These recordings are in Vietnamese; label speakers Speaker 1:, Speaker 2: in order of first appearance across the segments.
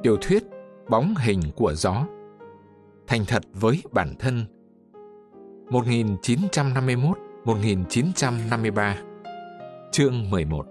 Speaker 1: Tiểu thuyết Bóng hình của gió. Thành thật với bản thân. 1951-1953. Chương 11.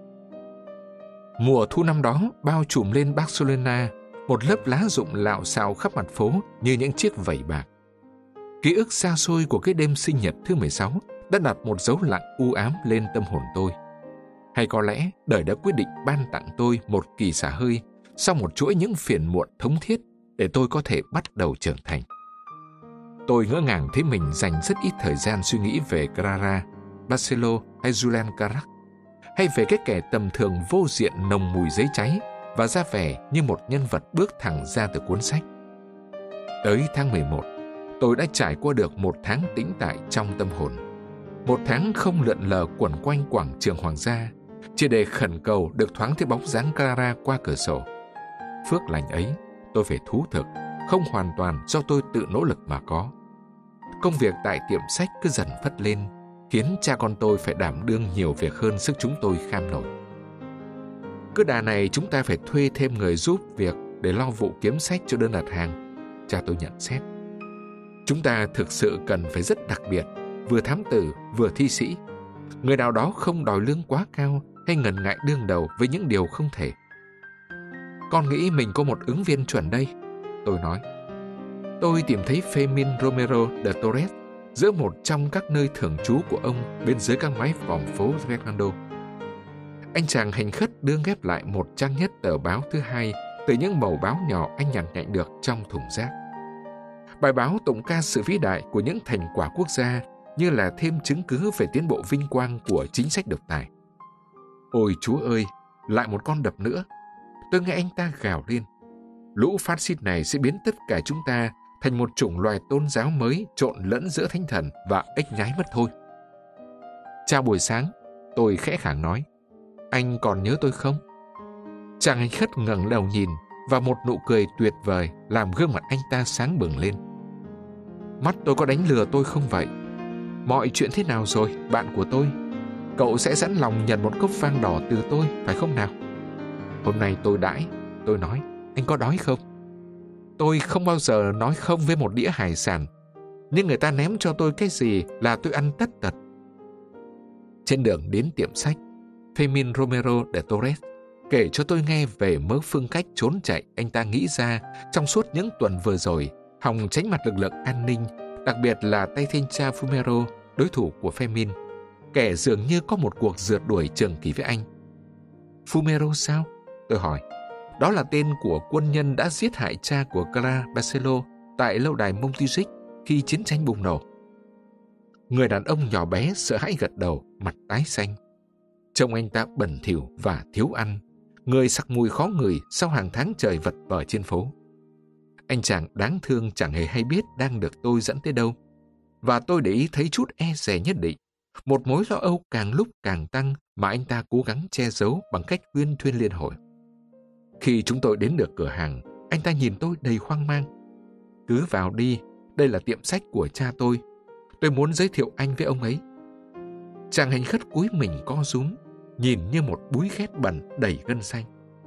Speaker 1: Mùa thu năm đó bao trùm lên Barcelona một lớp lá rụng lạo xạo khắp mặt phố như những chiếc vảy bạc. Ký ức xa xôi của cái đêm sinh nhật thứ 16 đã đặt một dấu lặng u ám lên tâm hồn tôi. Hay có lẽ đời đã quyết định ban tặng tôi một kỳ xả hơi sau một chuỗi những phiền muộn thống thiết để tôi có thể bắt đầu trưởng thành. Tôi ngỡ ngàng thấy mình dành rất ít thời gian suy nghĩ về Clara, Barceló hay Julián Carac, hay về cái kẻ tầm thường vô diện nồng mùi giấy cháy và ra vẻ như một nhân vật bước thẳng ra từ cuốn sách. Tới tháng 11, tôi đã trải qua được một tháng tĩnh tại trong tâm hồn. Một tháng không lượn lờ quẩn quanh quảng trường Hoàng gia, chỉ để khẩn cầu được thoáng thấy bóng dáng Clara qua cửa sổ. Phước lành ấy, tôi phải thú thực, không hoàn toàn do tôi tự nỗ lực mà có. Công việc tại tiệm sách cứ dần phất lên, khiến cha con tôi phải đảm đương nhiều việc hơn sức chúng tôi kham nổi. Cứ đà này chúng ta phải thuê thêm người giúp việc để lo vụ kiếm sách cho đơn đặt hàng, cha tôi nhận xét. Chúng ta thực sự cần phải rất đặc biệt, vừa thám tử vừa thi sĩ. Người nào đó không đòi lương quá cao hay ngần ngại đương đầu với những điều không thể. Con nghĩ mình có một ứng viên chuẩn đây, tôi nói. Tôi tìm thấy Fermín Romero de Torres giữa một trong các nơi thường trú của ông bên dưới các mái vòm phố Fernando. Anh chàng hành khất đưa ghép lại một trang nhất tờ báo thứ hai từ những mẩu báo nhỏ anh nhặt nhạnh được trong thùng rác. Bài báo tụng ca sự vĩ đại của những thành quả quốc gia như là thêm chứng cứ về tiến bộ vinh quang của chính sách độc tài. Ôi Chúa ơi, lại một con đập nữa. Tôi nghe anh ta gào lên. Lũ phát xít này sẽ biến tất cả chúng ta thành một chủng loài tôn giáo mới trộn lẫn giữa thánh thần và ếch nhái mất thôi. Chào buổi sáng, tôi khẽ khàng nói. Anh còn nhớ tôi không? Chàng hành khất ngẩng đầu nhìn và một nụ cười tuyệt vời làm gương mặt anh ta sáng bừng lên. Mắt tôi có đánh lừa tôi không vậy? Mọi chuyện thế nào rồi, bạn của tôi? Cậu sẽ sẵn lòng nhận một cốc vang đỏ từ tôi, phải không nào? Hôm nay tôi đãi, tôi nói, anh có đói không? Tôi không bao giờ nói không với một đĩa hải sản, nhưng người ta ném cho tôi cái gì là tôi ăn tất tật. Trên đường đến tiệm sách, Fermín Romero de Torres kể cho tôi nghe về mớ phương cách trốn chạy anh ta nghĩ ra trong suốt những tuần vừa rồi, hòng tránh mặt lực lượng an ninh, đặc biệt là tay thanh tra Fumero, đối thủ của Fermín, kẻ dường như có một cuộc rượt đuổi trường kỳ với anh. Fumero sao? Tôi hỏi. Đó là tên của quân nhân đã giết hại cha của Clara Barceló tại lâu đài Montjuic khi chiến tranh bùng nổ. Người đàn ông nhỏ bé sợ hãi gật đầu, mặt tái xanh. Trông anh ta bẩn thỉu và thiếu ăn, người sặc mùi khó ngửi sau hàng tháng trời vật vờ trên phố. Anh chàng đáng thương chẳng hề hay biết đang được tôi dẫn tới đâu. Và tôi để ý thấy chút e dè nhất định, một mối lo âu càng lúc càng tăng mà anh ta cố gắng che giấu bằng cách huyên thuyên liên hồi. Khi chúng tôi đến được cửa hàng, anh ta nhìn tôi đầy hoang mang. Cứ vào đi, đây là tiệm sách của cha tôi. Tôi muốn giới thiệu anh với ông ấy. Chàng hành khất cúi mình co rúm, nhìn như một búi khét bẩn đầy gân xanh.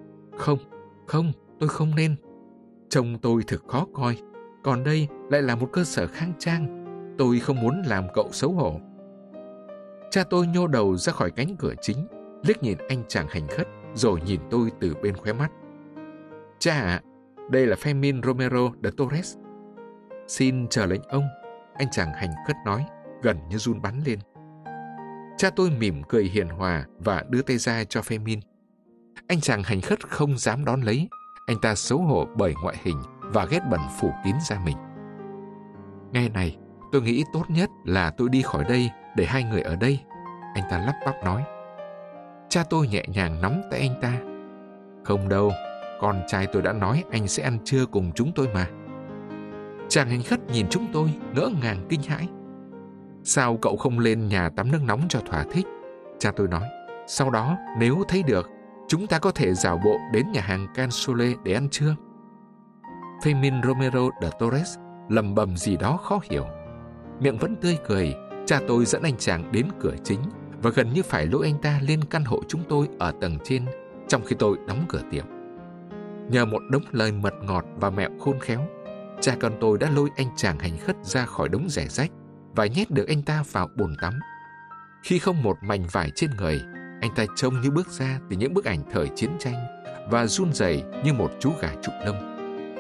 Speaker 1: Không, tôi không nên. Trông tôi thực khó coi, còn đây lại là một cơ sở khang trang. Tôi không muốn làm cậu xấu hổ. Cha tôi nhô đầu ra khỏi cánh cửa chính, liếc nhìn anh chàng hành khất, rồi nhìn tôi từ bên khóe mắt. Cha ạ, đây là Fermín Romero de Torres. Xin chờ lệnh ông, anh chàng hành khất nói, gần như run bắn lên. Cha tôi mỉm cười hiền hòa và đưa tay ra cho Fermín. Anh chàng hành khất không dám đón lấy, anh ta xấu hổ bởi ngoại hình và ghét bẩn phủ kín da mình. Nghe này, tôi nghĩ tốt nhất là tôi đi khỏi đây để hai người ở đây, anh ta lắp bắp nói. Cha tôi nhẹ nhàng nắm tay anh ta. Không đâu, con trai tôi đã nói anh sẽ ăn trưa cùng chúng tôi mà. Chàng hành khất nhìn chúng tôi ngỡ ngàng kinh hãi. Sao cậu không lên nhà tắm nước nóng cho thỏa thích? Cha tôi nói. Sau đó nếu thấy được, chúng ta có thể dạo bộ đến nhà hàng Can Sole để ăn trưa. Fermín Romero de Torres lầm bầm gì đó khó hiểu. Miệng vẫn tươi cười, cha tôi dẫn anh chàng đến cửa chính và gần như phải lôi anh ta lên căn hộ chúng tôi ở tầng trên trong khi tôi đóng cửa tiệm. Nhờ một đống lời mật ngọt và mẹo khôn khéo, cha con tôi đã lôi anh chàng hành khất ra khỏi đống rẻ rách và nhét được anh ta vào bồn tắm. Khi không một mảnh vải trên người, anh ta trông như bước ra từ những bức ảnh thời chiến tranh và run rẩy như một chú gà trụi lông.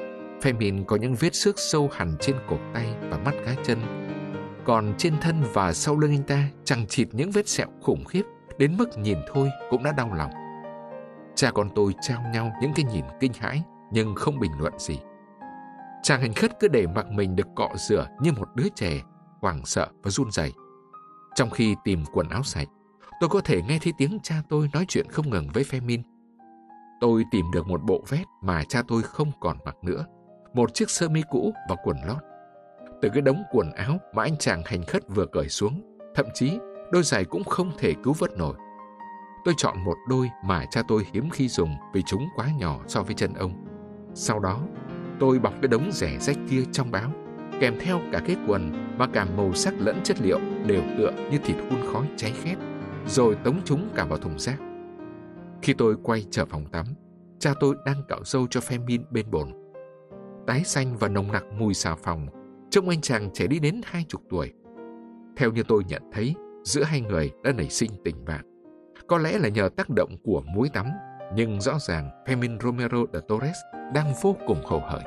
Speaker 1: Fermin có những vết xước sâu hẳn trên cổ tay và mắt cá chân, còn trên thân và sau lưng anh ta chằng chịt những vết sẹo khủng khiếp đến mức nhìn thôi cũng đã đau lòng. Cha con tôi trao nhau những cái nhìn kinh hãi nhưng không bình luận gì. Chàng hành khất cứ để mặc mình được cọ rửa như một đứa trẻ, hoảng sợ và run rẩy. Trong khi tìm quần áo sạch, tôi có thể nghe thấy tiếng cha tôi nói chuyện không ngừng với Fermin. Tôi tìm được một bộ vest mà cha tôi không còn mặc nữa, một chiếc sơ mi cũ và quần lót. Từ cái đống quần áo mà anh chàng hành khất vừa cởi xuống, thậm chí đôi giày cũng không thể cứu vớt nổi. Tôi chọn một đôi mà cha tôi hiếm khi dùng vì chúng quá nhỏ so với chân ông. Sau đó, tôi bọc cái đống rẻ rách kia trong báo, kèm theo cả cái quần mà cả màu sắc lẫn chất liệu đều tựa như thịt hun khói cháy khét, rồi tống chúng cả vào thùng rác. Khi tôi quay trở phòng tắm, cha tôi đang cạo râu cho Fermin bên bồn. Tái xanh và nồng nặc mùi xà phòng, trông anh chàng trẻ đi đến 20 tuổi. Theo như tôi nhận thấy, giữa hai người đã nảy sinh tình bạn. Có lẽ là nhờ tác động của muối tắm, nhưng rõ ràng Fermin Romero de Torres đang vô cùng hồ hởi.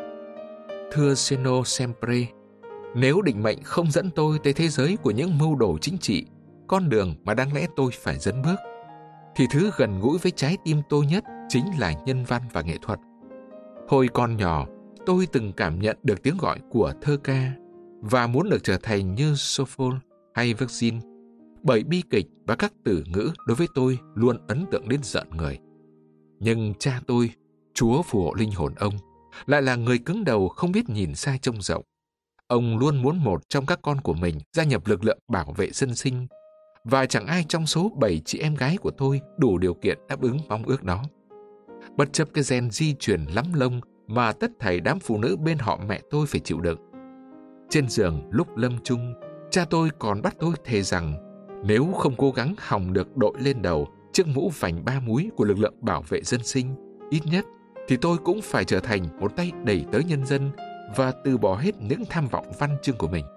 Speaker 1: Thưa Seno Sempre, nếu định mệnh không dẫn tôi tới thế giới của những mưu đồ chính trị, con đường mà đáng lẽ tôi phải dẫn bước, thì thứ gần gũi với trái tim tôi nhất chính là nhân văn và nghệ thuật. Hồi còn nhỏ, tôi từng cảm nhận được tiếng gọi của thơ ca và muốn được trở thành như Sophocles hay Virgil, bởi bi kịch và các từ ngữ đối với tôi luôn ấn tượng đến rợn người. Nhưng cha tôi, Chúa phù hộ linh hồn ông, lại là người cứng đầu không biết nhìn xa trông rộng. Ông luôn muốn một trong các con của mình gia nhập lực lượng bảo vệ dân sinh, và chẳng ai trong số 7 chị em gái của tôi đủ điều kiện đáp ứng mong ước đó. Bất chấp cái gen di truyền lắm lông mà tất thảy đám phụ nữ bên họ mẹ tôi phải chịu đựng. Trên giường lúc lâm chung, cha tôi còn bắt tôi thề rằng nếu không cố gắng hòng được đội lên đầu chiếc mũ vành 3 múi của lực lượng bảo vệ dân sinh, ít nhất thì tôi cũng phải trở thành một tay đẩy tới nhân dân và từ bỏ hết những tham vọng văn chương của mình.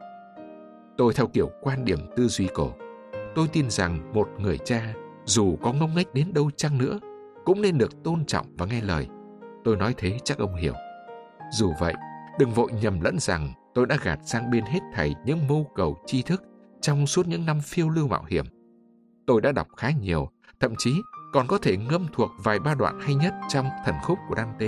Speaker 1: Tôi theo kiểu quan điểm tư duy cổ. Tôi tin rằng một người cha, dù có ngông nghếch đến đâu chăng nữa, cũng nên được tôn trọng và nghe lời. Tôi nói thế chắc ông hiểu. Dù vậy, đừng vội nhầm lẫn rằng tôi đã gạt sang bên hết thảy những mưu cầu tri thức trong suốt những năm phiêu lưu mạo hiểm. Tôi đã đọc khá nhiều, thậm chí còn có thể ngâm thuộc vài ba đoạn hay nhất trong Thần khúc của Dante.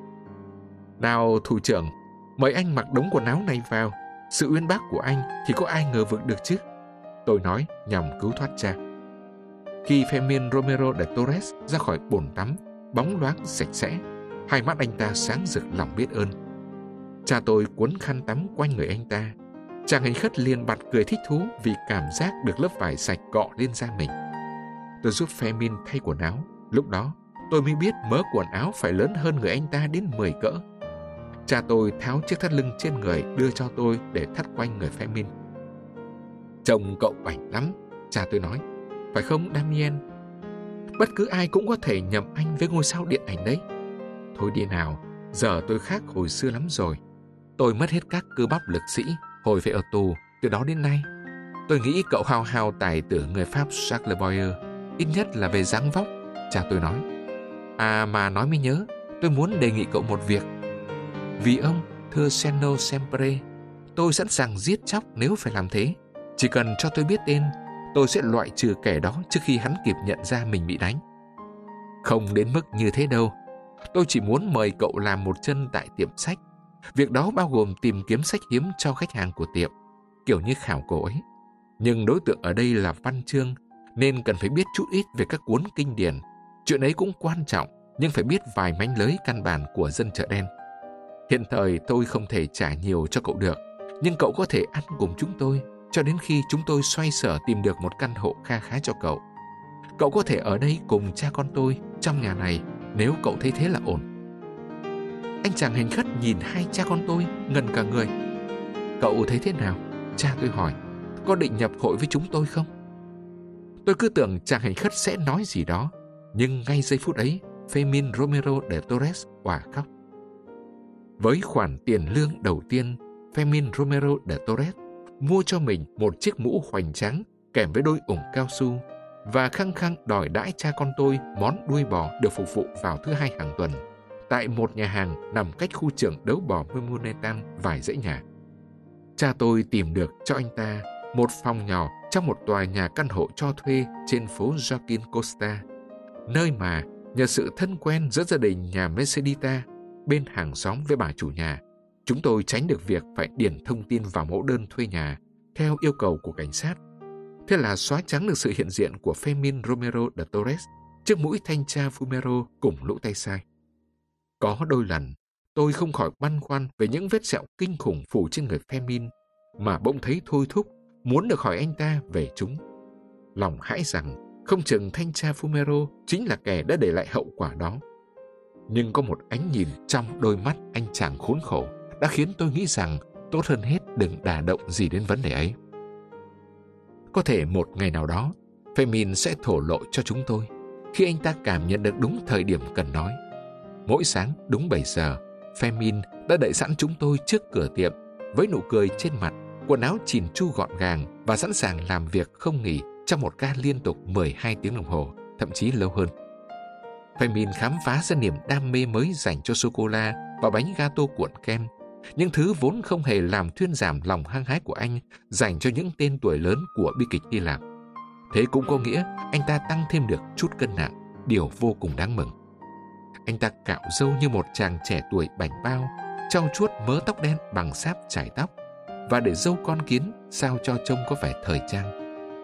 Speaker 1: Nào thủ trưởng, mời anh mặc đống quần áo này vào. Sự uyên bác của anh thì có ai ngờ vực được chứ? Tôi nói nhằm cứu thoát cha. Khi Fermin Romero de Torres ra khỏi bồn tắm, bóng loáng sạch sẽ, hai mắt anh ta sáng rực lòng biết ơn. Cha tôi cuốn khăn tắm quanh người anh ta. Chàng hành khất liền bật cười thích thú vì cảm giác được lớp vải sạch cọ lên da mình. Tôi giúp Fermin thay quần áo. Lúc đó, tôi mới biết mớ quần áo phải lớn hơn người anh ta đến 10 cỡ. Cha tôi tháo chiếc thắt lưng trên người đưa cho tôi để thắt quanh người Fermin. Trông cậu bảnh lắm, cha tôi nói. Phải không, Damien? Bất cứ ai cũng có thể nhầm anh với ngôi sao điện ảnh đấy. Thôi đi nào, giờ tôi khác hồi xưa lắm rồi. Tôi mất hết các cơ bắp lực sĩ hồi về ở tù từ đó đến nay. Tôi nghĩ cậu hao hao tài tử người Pháp Jacques Le Boyer, ít nhất là về dáng vóc, cha tôi nói. À mà nói mới nhớ, tôi muốn đề nghị cậu một việc. Vì ông, thưa Seno Sempre, tôi sẵn sàng giết chóc nếu phải làm thế. Chỉ cần cho tôi biết tên, tôi sẽ loại trừ kẻ đó trước khi hắn kịp nhận ra mình bị đánh. Không đến mức như thế đâu. Tôi chỉ muốn mời cậu làm một chân tại tiệm sách. Việc đó bao gồm tìm kiếm sách hiếm cho khách hàng của tiệm, kiểu như khảo cổ ấy. Nhưng đối tượng ở đây là văn chương, nên cần phải biết chút ít về các cuốn kinh điển. Chuyện ấy cũng quan trọng, nhưng phải biết vài mánh lới căn bản của dân chợ đen. Hiện thời tôi không thể trả nhiều cho cậu được, nhưng cậu có thể ăn cùng chúng tôi cho đến khi chúng tôi xoay sở tìm được một căn hộ kha khá cho cậu. Cậu có thể ở đây cùng cha con tôi trong nhà này nếu cậu thấy thế là ổn. Anh chàng hành khất nhìn hai cha con tôi ngần cả người. Cậu thấy thế nào? Cha tôi hỏi. Có định nhập hội với chúng tôi không? Tôi cứ tưởng chàng hành khất sẽ nói gì đó, nhưng ngay giây phút ấy, Fermín Romero de Torres òa khóc. Với khoản tiền lương đầu tiên, Fermín Romero de Torres mua cho mình một chiếc mũ hoành tráng kèm với đôi ủng cao su và khăng khăng đòi đãi cha con tôi món đuôi bò được phục vụ vào thứ Hai hàng tuần tại một nhà hàng nằm cách khu trường đấu bò Memonetan vài dãy nhà. Cha tôi tìm được cho anh ta một phòng nhỏ trong một tòa nhà căn hộ cho thuê trên phố Joaquin Costa, nơi mà nhờ sự thân quen giữa gia đình nhà Mercedita bên hàng xóm với bà chủ nhà, chúng tôi tránh được việc phải điền thông tin vào mẫu đơn thuê nhà theo yêu cầu của cảnh sát. Thế là xóa trắng được sự hiện diện của Fermín Romero de Torres trước mũi thanh tra Fumero cùng lũ tay sai. Có đôi lần, tôi không khỏi băn khoăn về những vết sẹo kinh khủng phủ trên người Fermín mà bỗng thấy thôi thúc muốn được hỏi anh ta về chúng. Lòng hãi rằng không chừng thanh tra Fumero chính là kẻ đã để lại hậu quả đó. Nhưng có một ánh nhìn trong đôi mắt anh chàng khốn khổ đã khiến tôi nghĩ rằng tốt hơn hết đừng đả động gì đến vấn đề ấy. Có thể một ngày nào đó, Fermín sẽ thổ lộ cho chúng tôi khi anh ta cảm nhận được đúng thời điểm cần nói. Mỗi sáng đúng 7 giờ, Fermín đã đợi sẵn chúng tôi trước cửa tiệm với nụ cười trên mặt, quần áo chỉn chu gọn gàng và sẵn sàng làm việc không nghỉ trong một ca liên tục 12 tiếng đồng hồ, thậm chí lâu hơn. Fermín khám phá ra niềm đam mê mới dành cho sô-cô-la và bánh gato cuộn kem, những thứ vốn không hề làm thuyên giảm lòng hăng hái của anh dành cho những tên tuổi lớn của bi kịch Hy Lạp. Thế cũng có nghĩa anh ta tăng thêm được chút cân nặng, điều vô cùng đáng mừng. Anh ta cạo râu như một chàng trẻ tuổi bảnh bao, trau chuốt mớ tóc đen bằng sáp chải tóc và để râu con kiến sao cho trông có vẻ thời trang.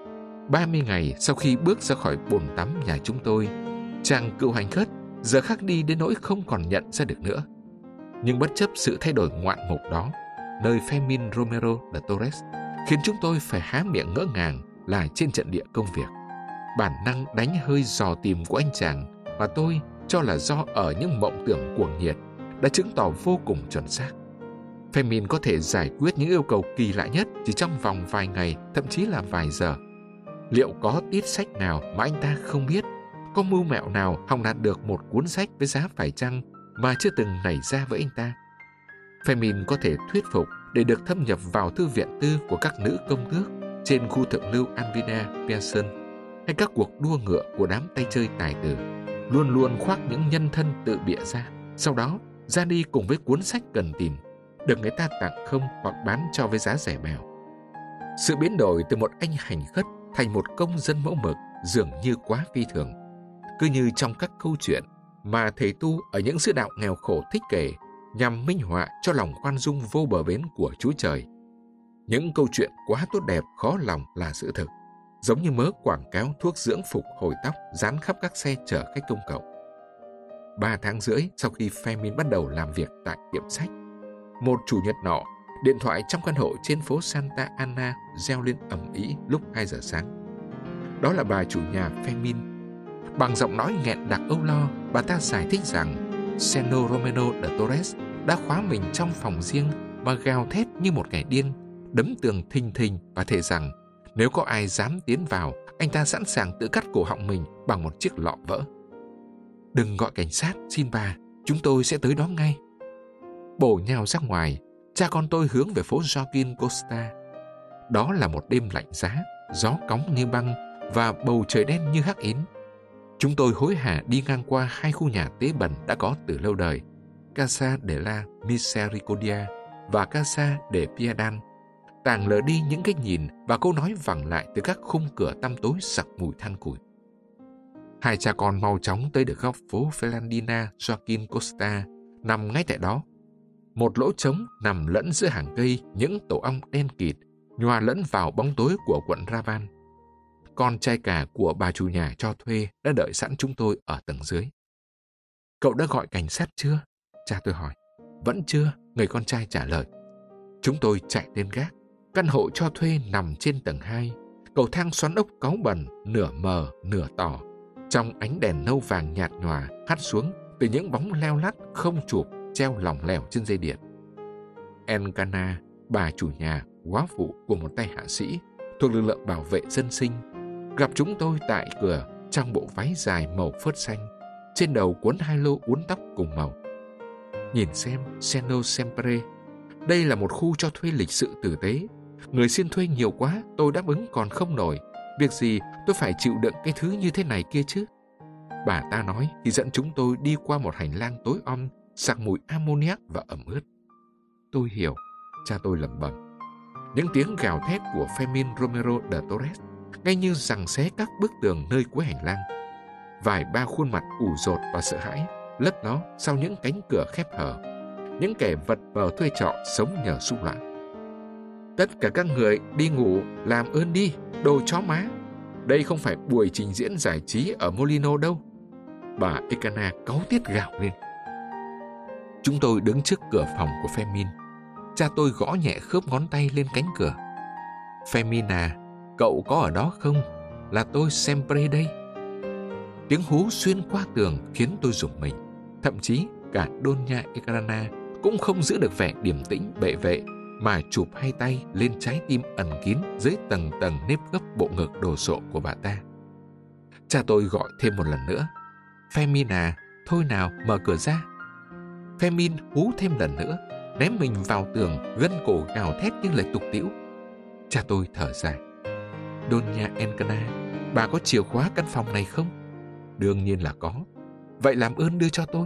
Speaker 1: 30 ngày sau khi bước ra khỏi bồn tắm nhà chúng tôi, chàng cựu hành khất giờ khác đi đến nỗi không còn nhận ra được nữa. Nhưng bất chấp sự thay đổi ngoạn mục đó, nơi Fermín Romero de Torres khiến chúng tôi phải há miệng ngỡ ngàng là trên trận địa công việc. Bản năng đánh hơi dò tìm của anh chàng mà tôi cho là do ở những mộng tưởng cuồng nhiệt đã chứng tỏ vô cùng chuẩn xác. Fermín có thể giải quyết những yêu cầu kỳ lạ nhất chỉ trong vòng vài ngày, thậm chí là vài giờ. Liệu có tít sách nào mà anh ta không biết? Có mưu mẹo nào hòng đạt được một cuốn sách với giá phải chăng mà chưa từng nảy ra với anh ta? Fermín có thể thuyết phục để được thâm nhập vào thư viện tư của các nữ công tước trên khu thượng lưu Alvina Pearson, hay các cuộc đua ngựa của đám tay chơi tài tử, luôn luôn khoác những nhân thân tự bịa ra, sau đó ra đi cùng với cuốn sách cần tìm, được người ta tặng không hoặc bán cho với giá rẻ bèo. Sự biến đổi từ một anh hành khất thành một công dân mẫu mực dường như quá phi thường. Cứ như trong các câu chuyện mà thầy tu ở những xứ đạo nghèo khổ thích kể nhằm minh họa cho lòng khoan dung vô bờ bến của Chúa Trời. Những câu chuyện quá tốt đẹp khó lòng là sự thực, giống như mớ quảng cáo thuốc dưỡng phục hồi tóc dán khắp các xe chở khách công cộng. 3 tháng rưỡi sau khi Fermín bắt đầu làm việc tại tiệm sách, một chủ nhật nọ, điện thoại trong căn hộ trên phố Santa Ana reo lên ầm ĩ lúc 2 giờ sáng. Đó là bà chủ nhà Fermín. Bằng giọng nói nghẹn đặc âu lo, bà ta giải thích rằng Seno Romero de Torres đã khóa mình trong phòng riêng mà gào thét như một kẻ điên, đấm tường thình thình và thề rằng nếu có ai dám tiến vào, anh ta sẵn sàng tự cắt cổ họng mình bằng một chiếc lọ vỡ. Đừng gọi cảnh sát, xin bà, chúng tôi sẽ tới đó ngay. Bổ nhào ra ngoài, cha con tôi hướng về phố Joaquin Costa. Đó là một đêm lạnh giá, gió cóng như băng và bầu trời đen như hắc yến. Chúng tôi hối hả đi ngang qua 2 khu nhà tế bần đã có từ lâu đời, Casa de la Misericordia và Casa de Piedad, tàng lờ đi những cái nhìn và câu nói vẳng lại từ các khung cửa tăm tối sặc mùi than củi. Hai cha con mau chóng tới được góc phố Fernandina Joaquin Costa, nằm ngay tại đó. Một lỗ trống nằm lẫn giữa hàng cây, những tổ ong đen kịt nhòa lẫn vào bóng tối của quận Raval. Con trai cả của bà chủ nhà cho thuê đã đợi sẵn chúng tôi ở tầng dưới. Cậu đã gọi cảnh sát chưa? Cha tôi hỏi. Vẫn chưa, người con trai trả lời. Chúng tôi chạy lên gác. Căn hộ cho thuê nằm trên tầng 2. Cầu thang xoắn ốc cáu bẩn, nửa mờ, nửa tỏ. Trong ánh đèn nâu vàng nhạt nhòa hắt xuống từ những bóng leo lắt không chụp treo lỏng lẻo trên dây điện. Encana, bà chủ nhà, góa phụ của một tay hạ sĩ thuộc lực lượng bảo vệ dân sinh, gặp chúng tôi tại cửa trong bộ váy dài màu phớt xanh, trên đầu quấn hai lô uốn tóc cùng màu. Nhìn xem, Seno Sempre, đây là một khu cho thuê lịch sự tử tế. Người xin thuê nhiều quá, tôi đáp ứng còn không nổi. Việc gì tôi phải chịu đựng cái thứ như thế này kia chứ? Bà ta nói thì dẫn chúng tôi đi qua một hành lang tối om, sặc mùi ammoniac và ẩm ướt. Tôi hiểu, cha tôi lẩm bẩm. Những tiếng gào thét của Fermín Romero de Torres ngay như giằng xé các bức tường nơi cuối hành lang. Vài ba khuôn mặt ủ dột và sợ hãi lấp ló sau những cánh cửa khép hở. Những kẻ vật vờ thuê trọ sống nhờ xung loạn. Tất cả các người đi ngủ, làm ơn đi, đồ chó má. Đây không phải buổi trình diễn giải trí ở Molino đâu. Bà Ekana cáu tiết gào lên. Chúng tôi đứng trước cửa phòng của Fermín. Cha tôi gõ nhẹ khớp ngón tay lên cánh cửa. Fermín à, cậu có ở đó không? Là tôi Sempre đây. Tiếng hú xuyên qua tường khiến tôi rùng mình. Thậm chí cả Doña Encarna cũng không giữ được vẻ điềm tĩnh bệ vệ, mà chụp hai tay lên trái tim ẩn kín dưới tầng tầng nếp gấp bộ ngực đồ sộ của bà ta. Cha tôi gọi thêm một lần nữa. Fermín à, thôi nào, mở cửa ra. Fermín hú thêm lần nữa, ném mình vào tường, gân cổ gào thét những lời tục tĩu. Cha tôi thở dài. Doña Encarna, bà có chìa khóa căn phòng này không? Đương nhiên là có. Vậy làm ơn đưa cho tôi.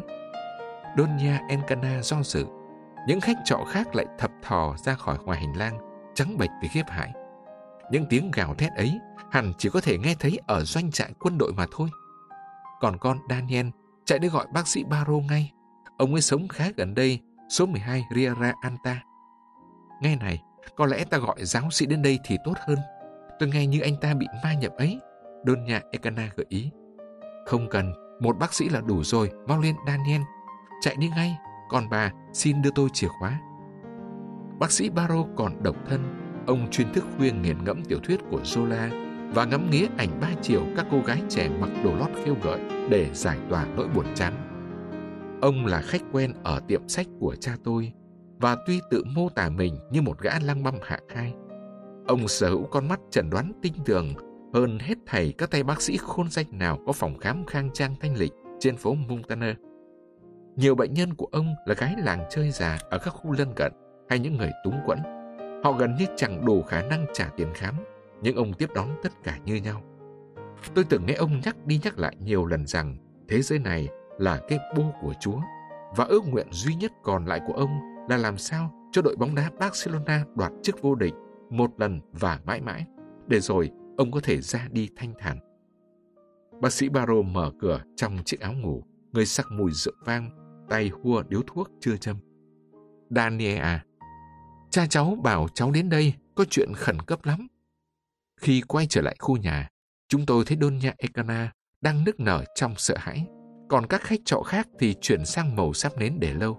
Speaker 1: Doña Encarna do dự. Những khách trọ khác lại thập thò ra khỏi ngoài hành lang, trắng bệch vì khiếp hãi. Những tiếng gào thét ấy hẳn chỉ có thể nghe thấy ở doanh trại quân đội mà thôi. Còn con Daniel chạy đi gọi bác sĩ Baro ngay. Ông ấy sống khá gần đây, số 12 Riera Alta. Nghe này, có lẽ ta gọi giáo sĩ đến đây thì tốt hơn. Tôi nghe như anh ta bị ma nhập ấy. Doña Encarna gợi ý. Không cần, một bác sĩ là đủ rồi, mau lên Daniel. Chạy đi ngay, còn bà xin đưa tôi chìa khóa. Bác sĩ Baro còn độc thân. Ông chuyên thức khuya nghiền ngẫm tiểu thuyết của Zola và ngắm nghía ảnh 3 chiều các cô gái trẻ mặc đồ lót khêu gợi để giải tỏa nỗi buồn chán. Ông là khách quen ở tiệm sách của cha tôi, và tuy tự mô tả mình như một gã lăng băm hạng hai, ông sở hữu con mắt chẩn đoán tinh tường hơn hết thảy các tay bác sĩ khôn danh nào có phòng khám khang trang thanh lịch trên phố Montana. Nhiều bệnh nhân của ông là gái làng chơi già ở các khu lân cận hay những người túng quẫn. Họ gần như chẳng đủ khả năng trả tiền khám, nhưng ông tiếp đón tất cả như nhau. Tôi từng nghe ông nhắc đi nhắc lại nhiều lần rằng thế giới này là cái bô của Chúa, và ước nguyện duy nhất còn lại của ông là làm sao cho đội bóng đá Barcelona đoạt chức vô địch một lần và mãi mãi, để rồi ông có thể ra đi thanh thản. Bác sĩ Baro mở cửa trong chiếc áo ngủ, người sặc mùi rượu vang, tay hua điếu thuốc chưa châm. Daniel à, cha cháu bảo cháu đến đây, có chuyện khẩn cấp lắm. Khi quay trở lại khu nhà, chúng tôi thấy Doña Encarna đang nức nở trong sợ hãi, còn các khách trọ khác thì chuyển sang màu sáp nến để lâu.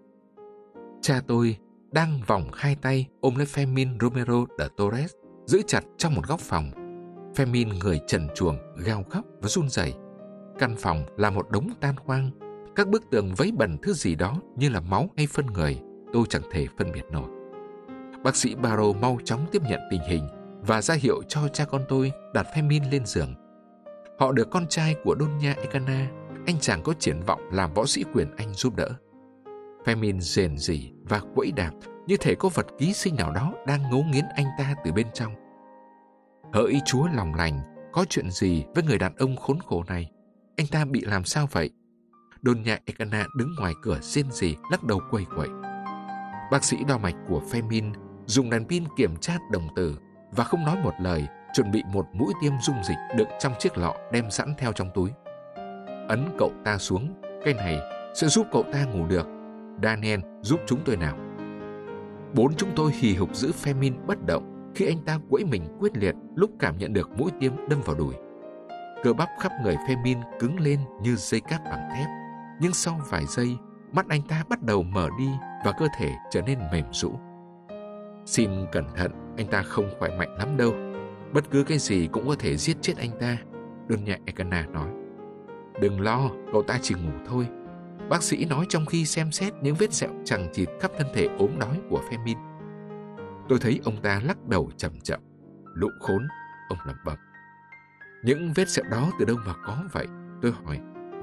Speaker 1: Cha tôi đang vòng hai tay ôm lấy Fermín Romero de Torres, giữ chặt trong một góc phòng. Fermín người trần truồng, gào khóc và run rẩy. Căn phòng là một đống tan hoang, các bức tường vấy bẩn thứ gì đó như là máu hay phân người, tôi chẳng thể phân biệt nổi. Bác sĩ Baro mau chóng tiếp nhận tình hình và ra hiệu cho cha con tôi đặt Fermín lên giường. Họ được con trai của Doña Encarna, anh chàng có triển vọng làm võ sĩ quyền Anh giúp đỡ. Fermín rền rỉ và quẫy đạp như thể có vật ký sinh nào đó đang ngấu nghiến anh ta từ bên trong. Hỡi Chúa lòng lành, có chuyện gì với người đàn ông khốn khổ này? Anh ta bị làm sao vậy? Doña Encarna đứng ngoài cửa rên rỉ, lắc đầu quẩy quẩy. Bác sĩ đo mạch của Fermín dùng đèn pin kiểm tra đồng tử và không nói một lời, chuẩn bị một mũi tiêm dung dịch đựng trong chiếc lọ đem sẵn theo trong túi. Ấn cậu ta xuống, cái này sẽ giúp cậu ta ngủ được. Daniel, giúp chúng tôi nào. Bốn chúng tôi hì hục giữ Fermín bất động khi anh ta quẫy mình quyết liệt lúc cảm nhận được mũi tiêm đâm vào đùi. Cơ bắp khắp người Fermín cứng lên như dây cáp bằng thép, nhưng sau vài giây, mắt anh ta bắt đầu mở đi và cơ thể trở nên mềm rũ. Xin cẩn thận, anh ta không khỏe mạnh lắm đâu. Bất cứ cái gì cũng có thể giết chết anh ta, Doña Encarna nói. Đừng lo, cậu ta chỉ ngủ thôi, bác sĩ nói trong khi xem xét những vết sẹo chằng chịt khắp thân thể ốm đói của Fermín. Tôi thấy ông ta lắc đầu chậm chậm. Lũ khốn, ông lẩm bẩm. Những vết sẹo đó từ đâu mà có vậy? Tôi hỏi.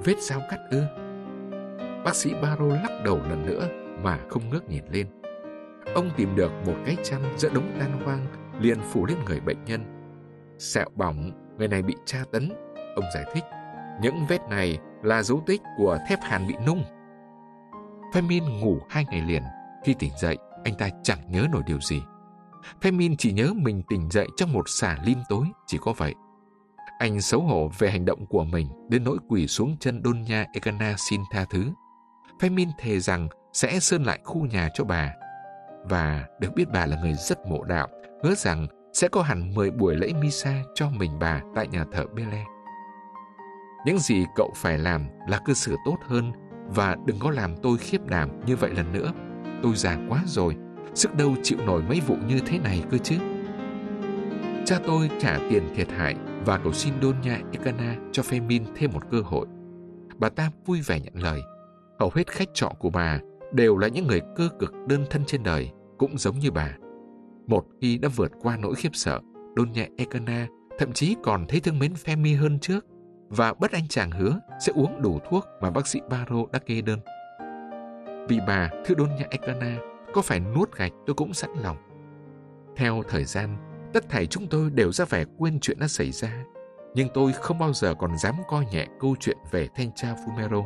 Speaker 1: vết dao cắt ư? Bác sĩ Barrow lắc đầu lần nữa mà không ngước nhìn lên. Ông tìm được một cái chăn giữa đống tan hoang, liền phủ lên người bệnh nhân. Sẹo bỏng, người này bị tra tấn. Ông giải thích, những vết này là dấu tích của thép hàn bị nung. Femin ngủ 2 ngày liền. Khi tỉnh dậy, anh ta chẳng nhớ nổi điều gì. Femin chỉ nhớ mình tỉnh dậy trong một xả lim tối, chỉ có vậy. Anh xấu hổ về hành động của mình đến nỗi quỳ xuống chân Doña Egana xin tha thứ. Femin thề rằng sẽ sơn lại khu nhà cho bà. Và được biết bà là người rất mộ đạo, hứa rằng sẽ có hẳn 10 buổi lễ Misa cho mình bà tại nhà thờ Bele. Những gì cậu phải làm là cư xử tốt hơn và đừng có làm tôi khiếp đảm như vậy lần nữa. Tôi già quá rồi, sức đâu chịu nổi mấy vụ như thế này cơ chứ. Cha tôi trả tiền thiệt hại và cầu xin Doña Egana cho Femin thêm một cơ hội. Bà ta vui vẻ nhận lời. Hầu hết khách trọ của bà đều là những người cơ cực đơn thân trên đời, cũng giống như bà. Một khi đã vượt qua nỗi khiếp sợ, Doña Egana thậm chí còn thấy thương mến Femin hơn trước, và bất anh chàng hứa sẽ uống đủ thuốc mà bác sĩ Barrow đã kê đơn. Vì bà, thưa Doña Egana, có phải nuốt gạch tôi cũng sẵn lòng. Theo thời gian, tất thảy chúng tôi đều ra vẻ quên chuyện đã xảy ra, nhưng tôi không bao giờ còn dám coi nhẹ câu chuyện về thanh tra Fumero.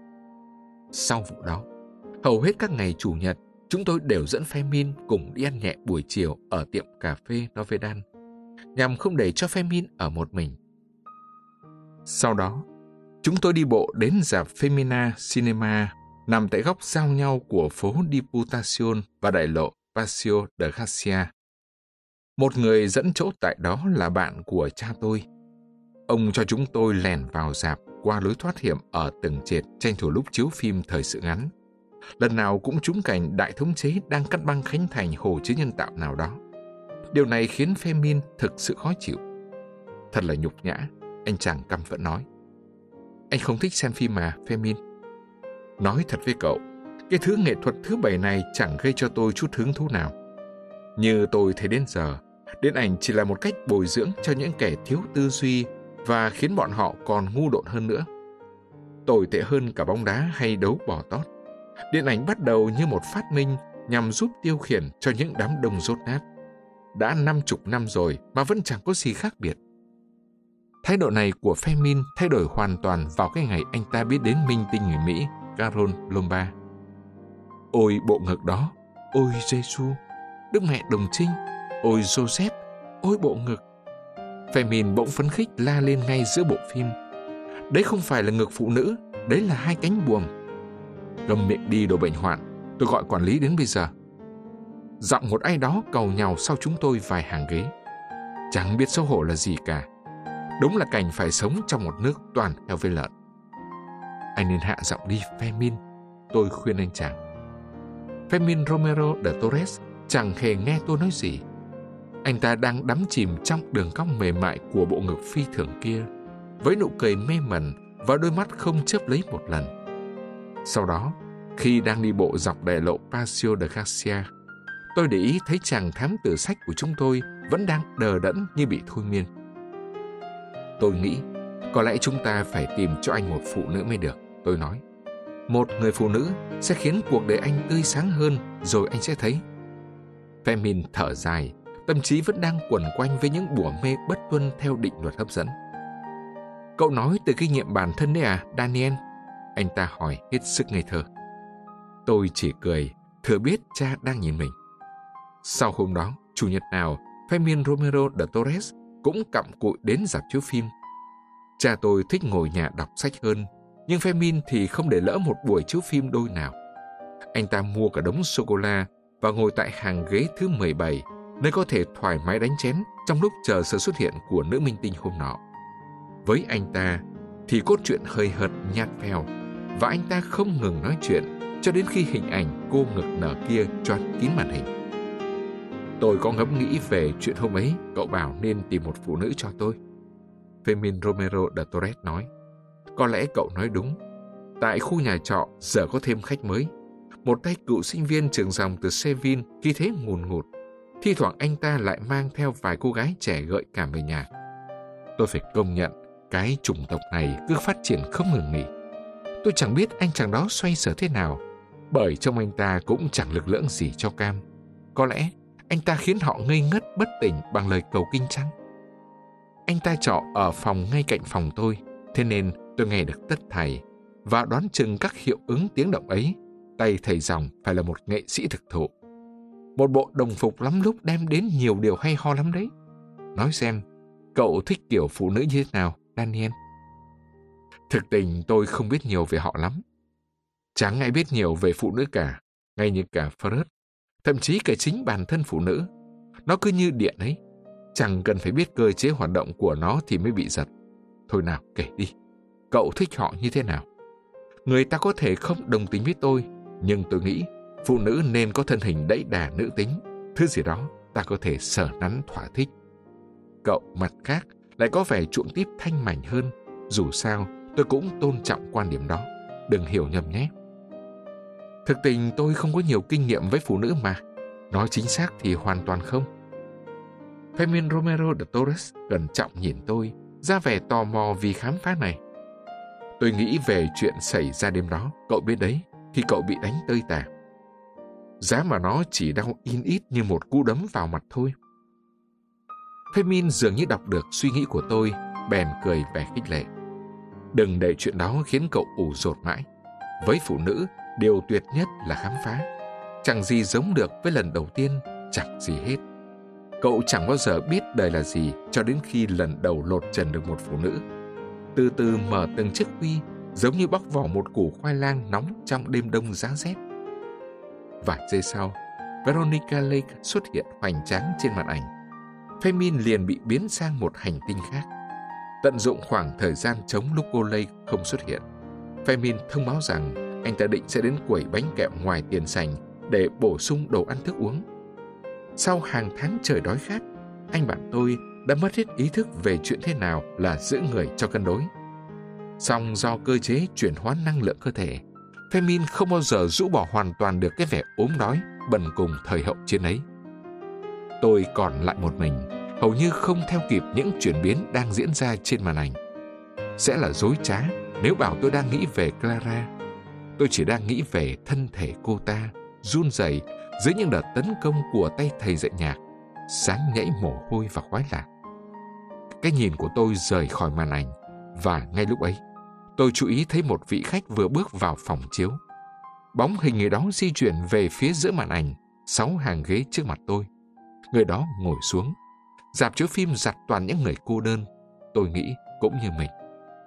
Speaker 1: Sau vụ đó, hầu hết các ngày Chủ nhật, chúng tôi đều dẫn Femin cùng đi ăn nhẹ buổi chiều ở tiệm cà phê Novedan, nhằm không để cho Femin ở một mình. Sau đó, chúng tôi đi bộ đến rạp Femina Cinema, nằm tại góc giao nhau của phố Diputación và đại lộ Paseo de Gracia. Một người dẫn chỗ tại đó là bạn của cha tôi. Ông cho chúng tôi lèn vào rạp qua lối thoát hiểm ở tầng trệt, tranh thủ lúc chiếu phim thời sự ngắn. Lần nào cũng trúng cảnh đại thống chế đang cắt băng khánh thành hồ chứa nhân tạo nào đó. Điều này khiến Femin thực sự khó chịu. Thật là nhục nhã, anh chàng căm phẫn nói. Anh không thích xem phim mà, Femin. Nói thật với cậu, cái thứ nghệ thuật thứ 7 này chẳng gây cho tôi chút hứng thú nào. Như tôi thấy đến giờ, điện ảnh chỉ là một cách bồi dưỡng cho những kẻ thiếu tư duy và khiến bọn họ còn ngu độn hơn nữa. Tồi tệ hơn cả bóng đá hay đấu bò tót. Điện ảnh bắt đầu như một phát minh nhằm giúp tiêu khiển cho những đám đông dốt nát. Đã 50 năm rồi mà vẫn chẳng có gì khác biệt. Thái độ này của Femin thay đổi hoàn toàn vào cái ngày anh ta biết đến minh tinh người Mỹ Carol Lombard. Ôi bộ ngực đó, ôi Giêsu, Đức Mẹ Đồng Trinh, ôi Joseph, ôi bộ ngực. Femin bỗng phấn khích la lên ngay giữa bộ phim. Đấy không phải là ngực phụ nữ, đấy là 2 cánh buồm. Câm miệng đi đồ bệnh hoạn, tôi gọi quản lý đến bây giờ. Giọng một ai đó cầu nhàu sau chúng tôi vài hàng ghế. Chẳng biết xấu hổ là gì cả. Đúng là cảnh phải sống trong một nước toàn heo với lợn. Anh nên hạ giọng đi, Femin, tôi khuyên anh chàng. Femin Romero de Torres chẳng hề nghe tôi nói gì. Anh ta đang đắm chìm trong đường cong mềm mại của bộ ngực phi thường kia, với nụ cười mê mẩn và đôi mắt không chớp lấy một lần. Sau đó, khi đang đi bộ dọc đại lộ Paseo de Gracia, tôi để ý thấy chàng thám tử sách của chúng tôi vẫn đang đờ đẫn như bị thôi miên. Tôi nghĩ, có lẽ chúng ta phải tìm cho anh một phụ nữ mới được, tôi nói. Một người phụ nữ sẽ khiến cuộc đời anh tươi sáng hơn, rồi anh sẽ thấy. Femin thở dài, tâm trí vẫn đang quẩn quanh với những bủa mê bất tuân theo định luật hấp dẫn. Cậu nói từ kinh nghiệm bản thân đấy à, Daniel? Anh ta hỏi hết sức ngây thơ. Tôi chỉ cười, thừa biết cha đang nhìn mình. Sau hôm đó, Chủ nhật nào, Femin Romero de Torres cũng cặm cụi đến rạp chiếu phim. Cha tôi thích ngồi nhà đọc sách hơn, nhưng Femin thì không để lỡ một buổi chiếu phim đôi nào. Anh ta mua cả đống sô-cô-la và ngồi tại hàng ghế thứ 17, nơi có thể thoải mái đánh chén trong lúc chờ sự xuất hiện của nữ minh tinh hôm nọ. Với anh ta thì cốt truyện hơi hợt nhạt phèo, và anh ta không ngừng nói chuyện cho đến khi hình ảnh cô ngực nở kia choán kín màn hình. Tôi có ngẫm nghĩ về chuyện hôm ấy cậu bảo nên tìm một phụ nữ cho tôi. Femin Romero de Torres nói. Có lẽ cậu nói đúng. Tại khu nhà trọ giờ có thêm khách mới. Một tay cựu sinh viên trường dòng từ Seville khi thế ngùn ngụt. Thi thoảng anh ta lại mang theo vài cô gái trẻ gợi cảm về nhà. Tôi phải công nhận cái chủng tộc này cứ phát triển không ngừng nghỉ. Tôi chẳng biết anh chàng đó xoay sở thế nào, bởi trông anh ta cũng chẳng lực lưỡng gì cho cam. Có lẽ anh ta khiến họ ngây ngất bất tỉnh bằng lời cầu kinh chăng? Anh ta trọ ở phòng ngay cạnh phòng tôi, thế nên tôi nghe được tất thảy, và đoán chừng các hiệu ứng tiếng động ấy, tay thầy Dòng phải là một nghệ sĩ thực thụ. Một bộ đồng phục lắm lúc đem đến nhiều điều hay ho lắm đấy. Nói xem, cậu thích kiểu phụ nữ như thế nào, Daniel? Thực tình tôi không biết nhiều về họ lắm. Chẳng ai biết nhiều về phụ nữ cả, ngay như cả Freud, thậm chí cả chính bản thân phụ nữ. Nó cứ như điện ấy, chẳng cần phải biết cơ chế hoạt động của nó thì mới bị giật. Thôi nào, kể đi, cậu thích họ như thế nào? Người ta có thể không đồng tình với tôi, nhưng tôi nghĩ phụ nữ nên có thân hình đẫy đà nữ tính, thứ gì đó ta có thể sờ nắn thỏa thích. Cậu mặt khác lại có vẻ chuộng tiếp thanh mảnh hơn, dù sao tôi cũng tôn trọng quan điểm đó, đừng hiểu nhầm nhé. Thực tình tôi không có nhiều kinh nghiệm với phụ nữ mà, nói chính xác thì hoàn toàn không. Fermín Romero de Torres cẩn trọng nhìn tôi, ra vẻ tò mò vì khám phá này. Tôi nghĩ về chuyện xảy ra đêm đó, cậu biết đấy, khi cậu bị đánh tơi tả. Giá mà nó chỉ đau in ít như một cú đấm vào mặt thôi. Fermín dường như đọc được suy nghĩ của tôi, bèn cười vẻ khích lệ. Đừng để chuyện đó khiến cậu ủ dột mãi. Với phụ nữ, điều tuyệt nhất là khám phá. Chẳng gì giống được với lần đầu tiên, chẳng gì hết. Cậu chẳng bao giờ biết đời là gì cho đến khi lần đầu lột trần được một phụ nữ. Từ từ mở từng chiếc huy, giống như bóc vỏ một củ khoai lang nóng trong đêm đông giá rét. Vài giây sau, Veronica Lake xuất hiện hoành tráng trên màn ảnh. Fermín liền bị biến sang một hành tinh khác. Tận dụng khoảng thời gian trống lúc cô Lake không xuất hiện, Fermín thông báo rằng anh ta định sẽ đến quẩy bánh kẹo ngoài tiền sảnh để bổ sung đồ ăn thức uống. Sau hàng tháng trời đói khát, anh bạn tôi đã mất hết ý thức về chuyện thế nào là giữ người cho cân đối. Song do cơ chế chuyển hóa năng lượng cơ thể, Fermín không bao giờ rũ bỏ hoàn toàn được cái vẻ ốm đói, bần cùng thời hậu chiến ấy. Tôi còn lại một mình, hầu như không theo kịp những chuyển biến đang diễn ra trên màn ảnh. Sẽ là dối trá nếu bảo tôi đang nghĩ về Clara. Tôi chỉ đang nghĩ về thân thể cô ta, run rẩy dưới những đợt tấn công của tay thầy dạy nhạc, sáng nhảy mồ hôi và khoái lạc. Cái nhìn của tôi rời khỏi màn ảnh, và ngay lúc ấy, tôi chú ý thấy một vị khách vừa bước vào phòng chiếu. Bóng hình người đó di chuyển về phía giữa màn ảnh, 6 hàng ghế trước mặt tôi. Người đó ngồi xuống. Rạp chiếu phim giặt toàn những người cô đơn, tôi nghĩ cũng như mình.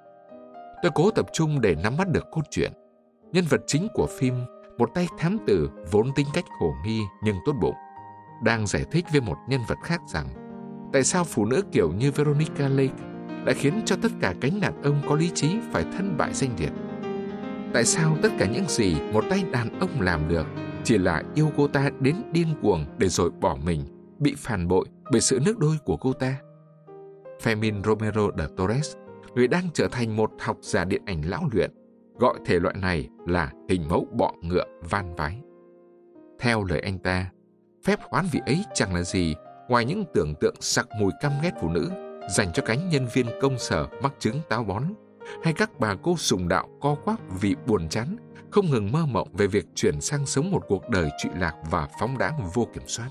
Speaker 1: Tôi cố tập trung để nắm bắt được cốt truyện. Nhân vật chính của phim, một tay thám tử vốn tính cách hồ nghi nhưng tốt bụng, đang giải thích với một nhân vật khác rằng tại sao phụ nữ kiểu như Veronica Lake đã khiến cho tất cả cánh đàn ông có lý trí phải thân bại danh liệt. Tại sao tất cả những gì một tay đàn ông làm được chỉ là yêu cô ta đến điên cuồng để rồi bỏ mình, bị phản bội bởi sự nước đôi của cô ta. Fermín Romero de Torres, người đang trở thành một học giả điện ảnh lão luyện, gọi thể loại này là hình mẫu bọ ngựa van vái. Theo lời anh ta, phép hoán vị ấy chẳng là gì ngoài những tưởng tượng sặc mùi căm ghét phụ nữ dành cho cánh nhân viên công sở mắc chứng táo bón, hay các bà cô sùng đạo co quắp vì buồn chán, không ngừng mơ mộng về việc chuyển sang sống một cuộc đời trụy lạc và phóng đãng vô kiểm soát.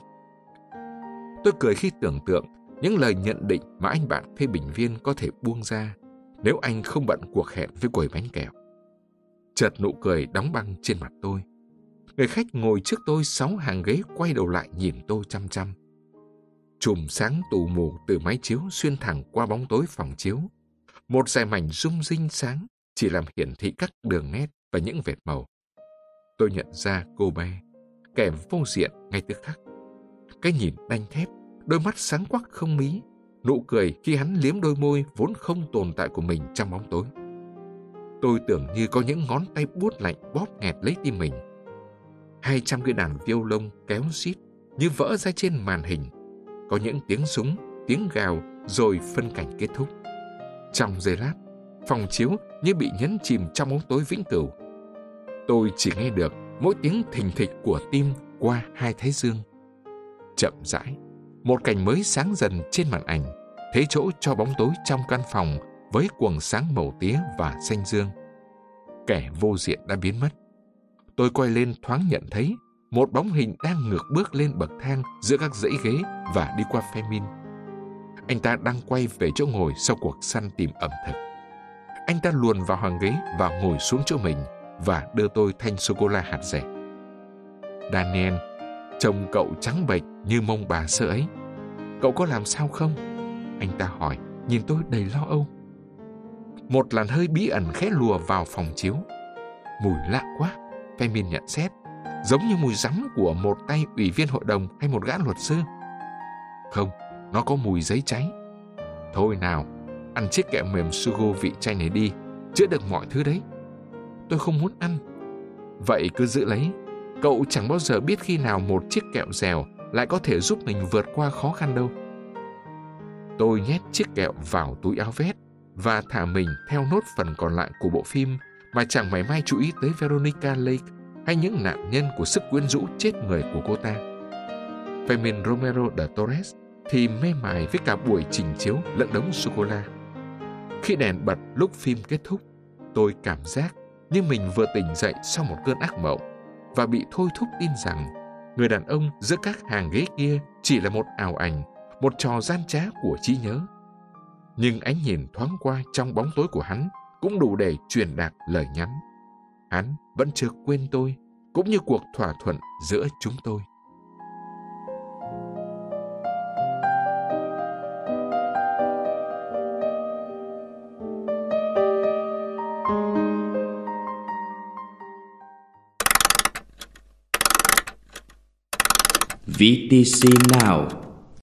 Speaker 1: Tôi cười khi tưởng tượng những lời nhận định mà anh bạn phê bình viên có thể buông ra nếu anh không bận cuộc hẹn với quầy bánh kẹo. Chợt nụ cười đóng băng trên mặt tôi. Người khách ngồi trước tôi 6 hàng ghế quay đầu lại nhìn tôi chăm chăm. Chùm sáng tù mù từ máy chiếu xuyên thẳng qua bóng tối phòng chiếu. Một dải mảnh rung rinh sáng chỉ làm hiển thị các đường nét và những vệt màu. Tôi nhận ra cô bé, kẻ vô diện ngay tức khắc. Cái nhìn đanh thép, đôi mắt sáng quắc không mí, nụ cười khi hắn liếm đôi môi vốn không tồn tại của mình trong bóng tối. Tôi tưởng như có những ngón tay buốt lạnh bóp nghẹt lấy tim mình. 200 cái đàn violon kéo xít như vỡ ra trên màn hình. Có những tiếng súng, tiếng gào rồi phân cảnh kết thúc. Trong giây lát, phòng chiếu như bị nhấn chìm trong bóng tối vĩnh cửu. Tôi chỉ nghe được mỗi tiếng thình thịch của tim qua 2 thái dương. Chậm rãi, một cảnh mới sáng dần trên màn ảnh, thế chỗ cho bóng tối trong căn phòng với quầng sáng màu tía và xanh dương. kẻ vô diện đã biến mất. Tôi quay lên thoáng nhận thấy một bóng hình đang ngược bước lên bậc thang giữa các dãy ghế và đi qua Femin. Anh ta đang quay về chỗ ngồi sau cuộc săn tìm ẩm thực. Anh ta luồn vào hàng ghế và ngồi xuống chỗ mình và đưa tôi thanh sô-cô-la hạt dẻ. Daniel, trông cậu trắng bệch như mông bà sơ ấy. Cậu có làm sao không? Anh ta hỏi, nhìn tôi đầy lo âu. Một làn hơi bí ẩn khẽ lùa vào phòng chiếu. Mùi lạ quá, Femin nhận xét, giống như mùi rắn của một tay ủy viên hội đồng hay một gã luật sư. Không, nó có mùi giấy cháy. Thôi nào, ăn chiếc kẹo mềm Sugo vị chanh này đi, chữa được mọi thứ đấy. Tôi không muốn ăn. Vậy cứ giữ lấy. Cậu chẳng bao giờ biết khi nào một chiếc kẹo dẻo lại có thể giúp mình vượt qua khó khăn đâu. Tôi nhét chiếc kẹo vào túi áo vest và thả mình theo nốt phần còn lại của bộ phim mà chẳng mảy may chú ý tới Veronica Lake hay những nạn nhân của sức quyến rũ chết người của cô ta. Fermin Romero de Torres thì mê mải với cả buổi trình chiếu lẫn đống sô-cô-la. Khi đèn bật lúc phim kết thúc, tôi cảm giác như mình vừa tỉnh dậy sau một cơn ác mộng và bị thôi thúc tin rằng người đàn ông giữa các hàng ghế kia chỉ là một ảo ảnh, một trò gian trá của trí nhớ. Nhưng ánh nhìn thoáng qua trong bóng tối của hắn cũng đủ để truyền đạt lời nhắn. Hắn vẫn chưa quên tôi, cũng như cuộc thỏa thuận giữa chúng tôi.
Speaker 2: VTC Now.